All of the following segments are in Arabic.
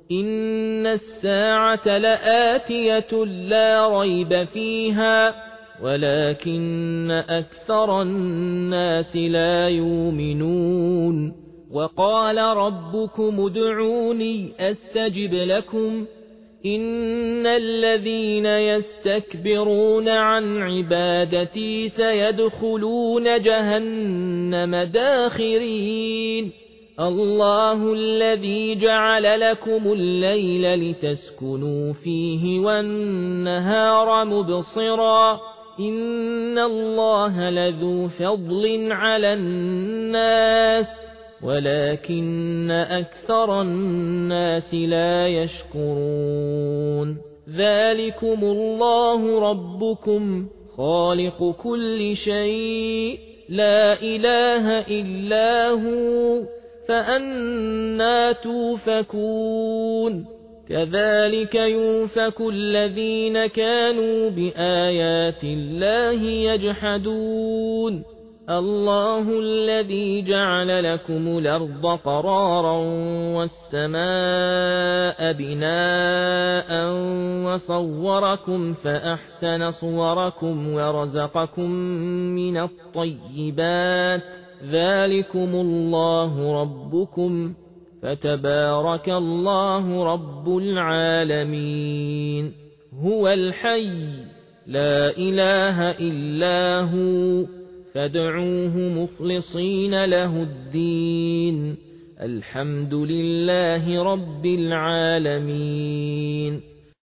إن الساعة لآتية لا ريب فيها ولكن أكثر الناس لا يؤمنون وقال ربكم ادعوني أستجب لكم إن الذين يستكبرون عن عبادتي سيدخلون جهنم داخرين الله الذي جعل لكم الليل لتسكنوا فيه والنهار مبصرا إن الله لذو فضل على الناس ولكن أكثر الناس لا يشكرون ذلكم الله ربكم خالق كل شيء لا إله إلا هو فأنى توفكون كذلك يؤفك الذين كانوا بآيات الله يجحدون الله الذي جعل لكم الأرض قرارا والسماء بناء وصوركم فأحسن صوركم ورزقكم من الطيبات ذلكم الله ربكم فتبارك الله رب العالمين هو الحي لا إله إلا هو فادعوه مخلصين له الدين الحمد لله رب العالمين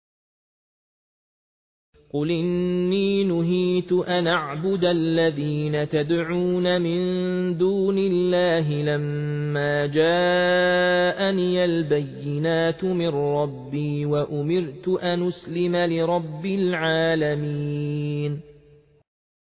قل إني نهيت أن أعبد الذين تدعون من دون الله لما جاءني البينات من ربي وأمرت أن أسلم لرب العالمين